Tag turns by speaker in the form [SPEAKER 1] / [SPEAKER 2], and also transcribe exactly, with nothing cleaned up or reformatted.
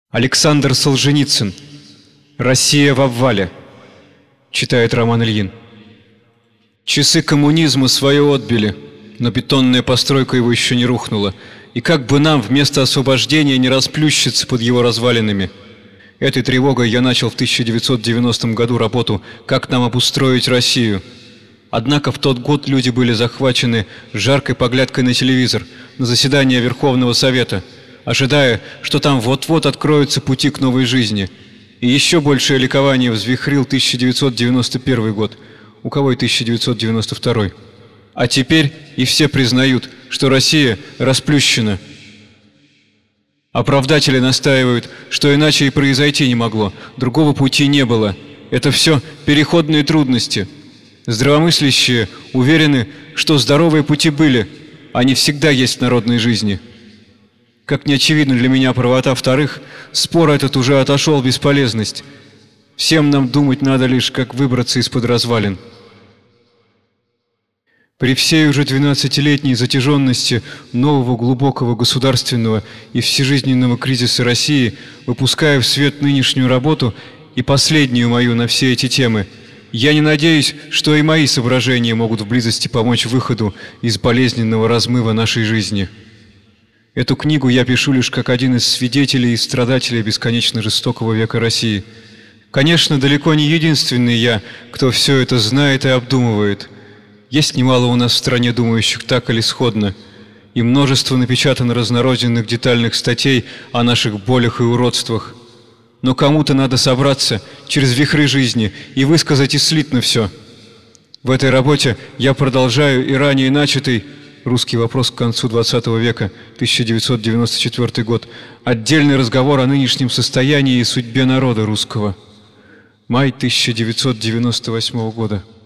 [SPEAKER 1] Александр Солженицын. «Россия в обвале», читает Роман Ильин. Часы коммунизма свое отбили, но бетонная постройка его еще не рухнула, и как бы нам вместо освобождения не расплющиться под его развалинами. Этой тревогой я начал в тысяча девятьсот девяностом году работу «Как нам обустроить Россию». Однако в тот год люди были захвачены жаркой поглядкой на телевизор, на заседание Верховного Совета, ожидая, что там вот-вот откроются пути к новой жизни. И еще большее ликование взвихрил тысяча девятьсот девяносто первый год, у кого и тысяча девятьсот девяносто второй. А теперь и все признают, что Россия расплющена. Оправдатели настаивают, что иначе и произойти не могло, другого пути не было. Это все переходные трудности. Здравомыслящие уверены, что здоровые пути были, они всегда есть в народной жизни. Как не очевидна для меня правота вторых, спор этот уже отошел в бесполезность. Всем нам думать надо лишь, как выбраться из-под развалин. При всей уже двенадцатилетней затяженности нового глубокого государственного и всежизненного кризиса России, выпуская в свет нынешнюю работу и последнюю мою на все эти темы, я не надеюсь, что и мои соображения могут в близости помочь выходу из болезненного размыва нашей жизни. Эту книгу я пишу лишь как один из свидетелей и страдателей бесконечно жестокого века России. Конечно, далеко не единственный я, кто все это знает и обдумывает. Есть немало у нас в стране думающих так или сходно, и множество напечатано разнородных детальных статей о наших болях и уродствах. Но кому-то надо собраться через вихры жизни и высказать и слитно все. В этой работе я продолжаю и ранее начатый «Русский вопрос к концу двадцатого века», тысяча девятьсот девяносто четвёртый год, отдельный разговор о нынешнем состоянии и судьбе народа русского. Май тысяча девятьсот девяносто восьмого года.